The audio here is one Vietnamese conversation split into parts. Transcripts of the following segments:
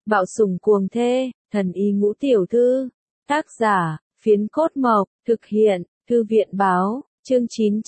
Bạo sủng cuồng thê, thần y ngũ tiểu thư. Tác giả, Phiến Cốt Mộc, thực hiện, Thư viện báo, chương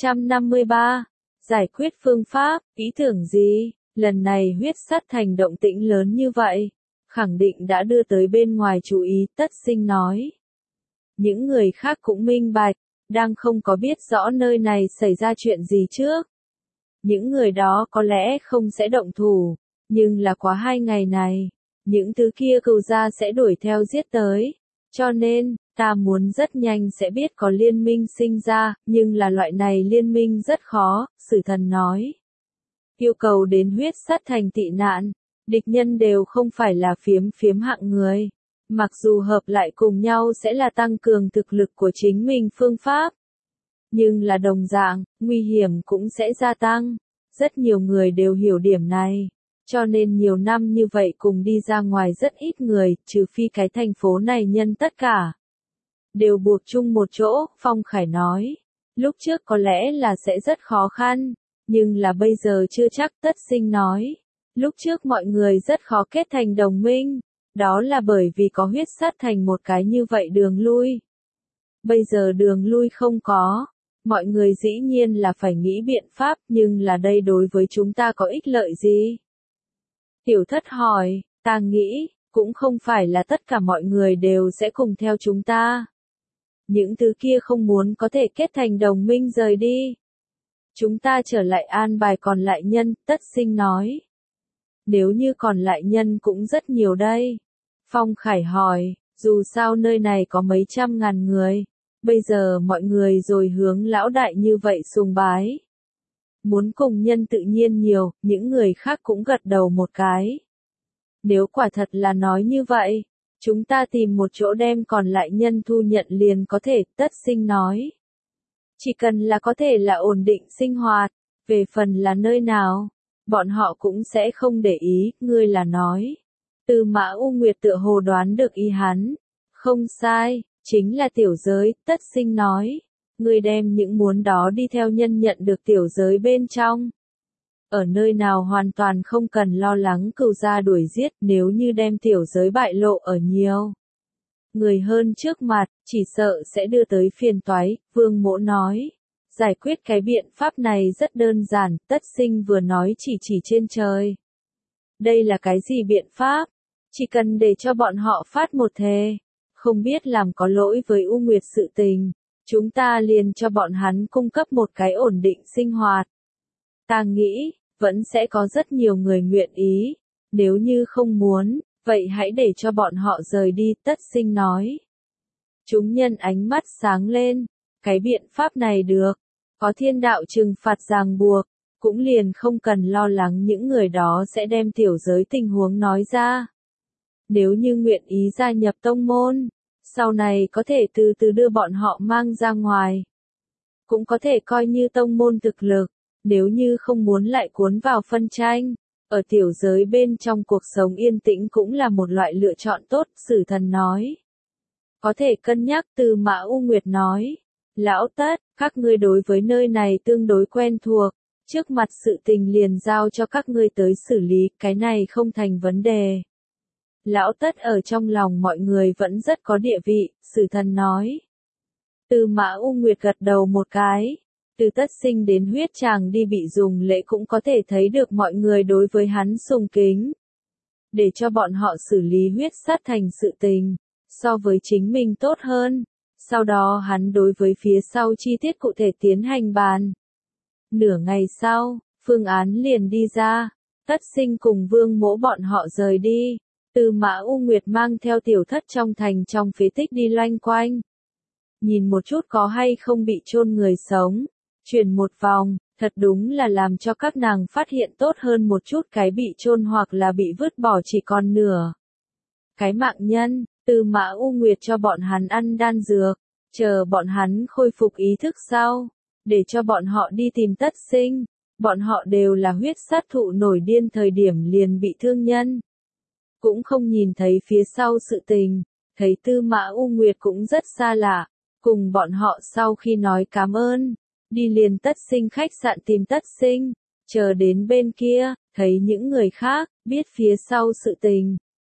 953. Giải quyết phương pháp, ý tưởng gì? Lần này huyết sắt thành động tĩnh lớn như vậy, khẳng định đã đưa tới bên ngoài chú ý, Tất Sinh nói. Những người khác cũng minh bạch, đang không có biết rõ nơi này xảy ra chuyện gì trước. Những người đó có lẽ không sẽ động thủ, nhưng là quá 2 ngày này, những thứ kia cừu gia sẽ đuổi theo giết tới. Cho nên, ta muốn rất nhanh sẽ biết có liên minh sinh ra, nhưng là loại này liên minh rất khó, Sử Thần nói. Yêu cầu đến huyết sắt thành tị nạn, địch nhân đều không phải là phiếm hạng người. Mặc dù hợp lại cùng nhau sẽ là tăng cường thực lực của chính mình phương pháp. Nhưng là đồng dạng, nguy hiểm cũng sẽ gia tăng. Rất nhiều người đều hiểu điểm này. Cho nên nhiều năm như vậy cùng đi ra ngoài rất ít người, trừ phi cái thành phố này nhân tất cả. Đều buộc chung một chỗ, Phong Khải nói. Lúc trước có lẽ là sẽ rất khó khăn, nhưng là bây giờ chưa chắc, Tất Sinh nói. Lúc trước mọi người rất khó kết thành đồng minh, đó là bởi vì có huyết sắt thành một cái như vậy đường lui. Bây giờ đường lui không có, mọi người dĩ nhiên là phải nghĩ biện pháp, nhưng là đây đối với chúng ta có ích lợi gì? Tiểu Thất hỏi, ta nghĩ, cũng không phải là tất cả mọi người đều sẽ cùng theo chúng ta. Những thứ kia không muốn có thể kết thành đồng minh rời đi. Chúng ta trở lại an bài còn lại nhân, Tất Sinh nói. Nếu như còn lại nhân cũng rất nhiều đây. Phong Khải hỏi, dù sao nơi này có mấy trăm ngàn người. Bây giờ mọi người rồi hướng lão đại như vậy sùng bái. Muốn cùng nhân tự nhiên nhiều, những người khác cũng gật đầu một cái. Nếu quả thật là nói như vậy, chúng ta tìm một chỗ đem còn lại nhân thu nhận liền có thể, Tất Sinh nói. Chỉ cần là có thể là ổn định sinh hoạt, về phần là nơi nào, bọn họ cũng sẽ không để ý, ngươi là nói. Tư Mã U Nguyệt tựa hồ đoán được ý hắn. Không sai, chính là tiểu giới, Tất Sinh nói. Ngươi đem những muốn đó đi theo nhân nhận được tiểu giới bên trong. Ở nơi nào hoàn toàn không cần lo lắng cừu gia đuổi giết, nếu như đem tiểu giới bại lộ ở nhiều người hơn trước mặt, chỉ sợ sẽ đưa tới phiền toái, Vương Mỗ nói. Giải quyết cái biện pháp này rất đơn giản, Tất Sinh vừa nói chỉ trên trời. Đây là cái gì biện pháp? Chỉ cần để cho bọn họ phát một thề, không biết làm có lỗi với U Nguyệt sự tình, chúng ta liền cho bọn hắn cung cấp một cái ổn định sinh hoạt. Ta nghĩ, vẫn sẽ có rất nhiều người nguyện ý, nếu như không muốn, vậy hãy để cho bọn họ rời đi, Tất Sinh nói. Chúng nhân ánh mắt sáng lên, cái biện pháp này được, có thiên đạo trừng phạt ràng buộc, cũng liền không cần lo lắng những người đó sẽ đem tiểu giới tình huống nói ra. Nếu như nguyện ý gia nhập tông môn, sau này có thể từ từ đưa bọn họ mang ra ngoài. Cũng có thể coi như tông môn thực lực, nếu như không muốn lại cuốn vào phân tranh. Ở tiểu giới bên trong cuộc sống yên tĩnh cũng là một loại lựa chọn tốt, Sử Thần nói. Có thể cân nhắc, Tư Mã U Nguyệt nói. Lão Tất, các ngươi đối với nơi này tương đối quen thuộc, trước mặt sự tình liền giao cho các ngươi tới xử lý, cái này không thành vấn đề. Lão Tất ở trong lòng mọi người vẫn rất có địa vị, Sử Thần nói. Tư Mã U Nguyệt gật đầu một cái. Từ Tất Sinh đến huyết tràng đi bị dùng lễ cũng có thể thấy được mọi người đối với hắn sùng kính. Để cho bọn họ xử lý huyết sát thành sự tình, so với chính mình tốt hơn. Sau đó hắn đối với phía sau chi tiết cụ thể tiến hành bàn. Nửa ngày sau, phương án liền đi ra. Tất Sinh cùng Vương Mỗ bọn họ rời đi. Tư Mã U Nguyệt mang theo Tiểu Thất trong thành trong phế tích đi loanh quanh. Nhìn một chút có hay không bị chôn người sống. Chuyển một vòng, thật đúng là làm cho các nàng phát hiện tốt hơn một chút cái bị chôn hoặc là bị vứt bỏ chỉ còn nửa. Cái mạng nhân, Tư Mã U Nguyệt cho bọn hắn ăn đan dược, chờ bọn hắn khôi phục ý thức sau, để cho bọn họ đi tìm Tất Sinh. Bọn họ đều là huyết sát thụ nổi điên thời điểm liền bị thương nhân. Cũng không nhìn thấy phía sau sự tình, thấy Tư Mã U Nguyệt cũng rất xa lạ, cùng bọn họ sau khi nói cảm ơn. Đi liền Tất Sinh khách sạn tìm Tất Sinh, chờ đến bên kia, thấy những người khác, biết phía sau sự tình,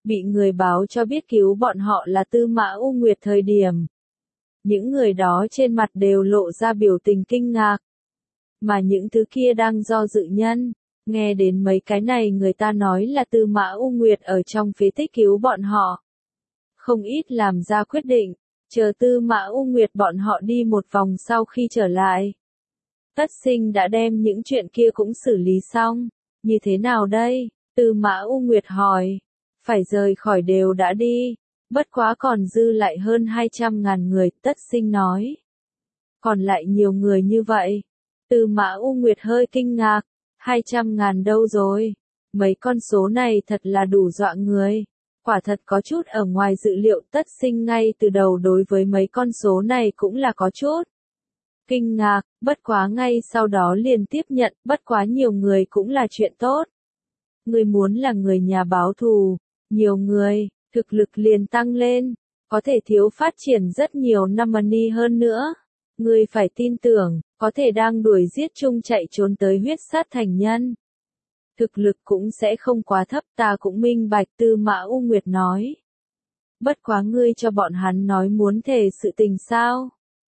bị người báo cho biết cứu bọn họ là Tư Mã U Nguyệt thời điểm. Những người đó trên mặt đều lộ ra biểu tình kinh ngạc. Mà những thứ kia đang do dự nhân, nghe đến mấy cái này người ta nói là Tư Mã U Nguyệt ở trong phế tích cứu bọn họ. Không ít làm ra quyết định, chờ Tư Mã U Nguyệt bọn họ đi một vòng sau khi trở lại. Tất Sinh đã đem những chuyện kia cũng xử lý xong, như thế nào đây? Tư Mã U Nguyệt hỏi, phải rời khỏi đều đã đi, bất quá còn dư lại hơn 200.000 người, Tất Sinh nói. Còn lại nhiều người như vậy. Tư Mã U Nguyệt hơi kinh ngạc, 200.000 đâu rồi? Mấy con số này thật là đủ dọa người. Quả thật có chút ở ngoài dự liệu, Tất Sinh ngay từ đầu đối với mấy con số này cũng là có chút kinh ngạc, bất quá ngay sau đó liền tiếp nhận, bất quá nhiều người cũng là chuyện tốt. Người muốn là người nhà báo thù, nhiều người, thực lực liền tăng lên, có thể thiếu phát triển rất nhiều năm money hơn nữa. Người phải tin tưởng, có thể đang đuổi giết chung chạy trốn tới huyết sát thành nhân. Thực lực cũng sẽ không quá thấp, ta cũng minh bạch, Tư Mã U Nguyệt nói. Bất quá ngươi cho bọn hắn nói muốn thề sự tình sao?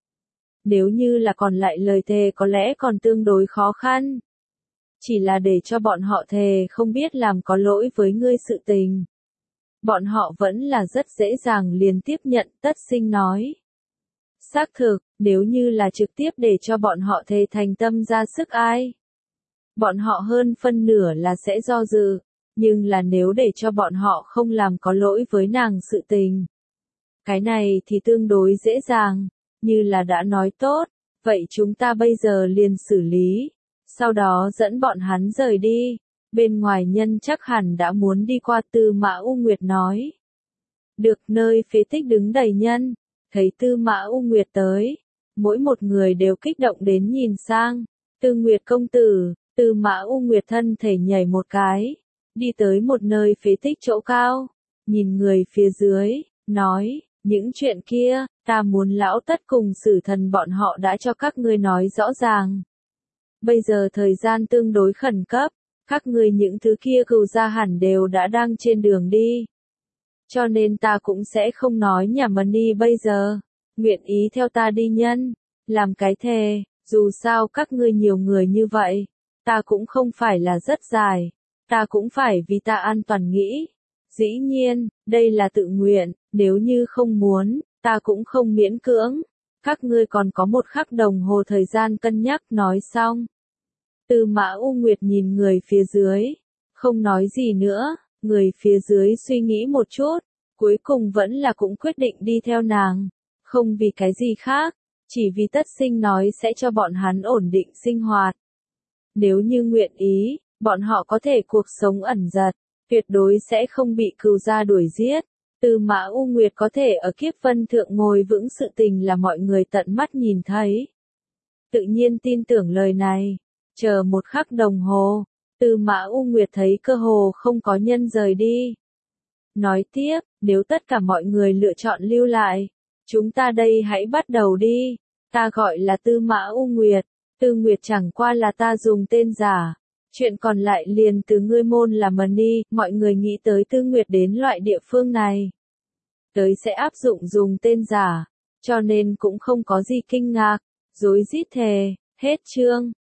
Nếu như là còn lại lời thề có lẽ còn tương đối khó khăn. Chỉ là để cho bọn họ thề không biết làm có lỗi với ngươi sự tình. Bọn họ vẫn là rất dễ dàng liền tiếp nhận, Tất Sinh nói. Xác thực, nếu như là trực tiếp để cho bọn họ thề thành tâm ra sức ai. Bọn họ hơn phân nửa là sẽ do dự, nhưng là nếu để cho bọn họ không làm có lỗi với nàng sự tình. Cái này thì tương đối dễ dàng, như là đã nói tốt, vậy chúng ta bây giờ liền xử lý, sau đó dẫn bọn hắn rời đi, bên ngoài nhân chắc hẳn đã muốn đi qua, Tư Mã U Nguyệt nói. Được, nơi phế tích đứng đầy nhân, thấy Tư Mã U Nguyệt tới, mỗi một người đều kích động đến nhìn sang, Tư Nguyệt công tử. Tư Mã U Nguyệt thân thể nhảy một cái, đi tới một nơi phế tích chỗ cao, nhìn người phía dưới, nói, những chuyện kia, ta muốn lão Tất cùng Sử Thần bọn họ đã cho các ngươi nói rõ ràng. Bây giờ thời gian tương đối khẩn cấp, các ngươi những thứ kia cừu gia hẳn đều đã đang trên đường đi. Cho nên ta cũng sẽ không nói nhảm đi bây giờ, nguyện ý theo ta đi nhân, làm cái thề, dù sao các ngươi nhiều người như vậy. Ta cũng không phải là rất dài, ta cũng phải vì ta an toàn nghĩ. Dĩ nhiên, đây là tự nguyện, nếu như không muốn, ta cũng không miễn cưỡng. Các ngươi còn có 1 khắc đồng hồ thời gian cân nhắc, nói xong. Tư Mã U Nguyệt nhìn người phía dưới, không nói gì nữa, người phía dưới suy nghĩ một chút, cuối cùng vẫn là cũng quyết định đi theo nàng. Không vì cái gì khác, chỉ vì Tất Sinh nói sẽ cho bọn hắn ổn định sinh hoạt. Nếu như nguyện ý, bọn họ có thể cuộc sống ẩn giật, tuyệt đối sẽ không bị cừu gia đuổi giết. Tư Mã U Nguyệt có thể ở kiếp vân thượng ngồi vững sự tình là mọi người tận mắt nhìn thấy. Tự nhiên tin tưởng lời này, chờ 1 khắc đồng hồ, Tư Mã U Nguyệt thấy cơ hồ không có nhân rời đi. Nói tiếp, nếu tất cả mọi người lựa chọn lưu lại, chúng ta đây hãy bắt đầu đi, ta gọi là Tư Mã U Nguyệt. Tư Nguyệt chẳng qua là ta dùng tên giả. Chuyện còn lại liền từ ngươi môn là money, mọi người nghĩ tới Tư Nguyệt đến loại địa phương này. Tới sẽ áp dụng dùng tên giả, cho nên cũng không có gì kinh ngạc, rối rít thề, hết chương.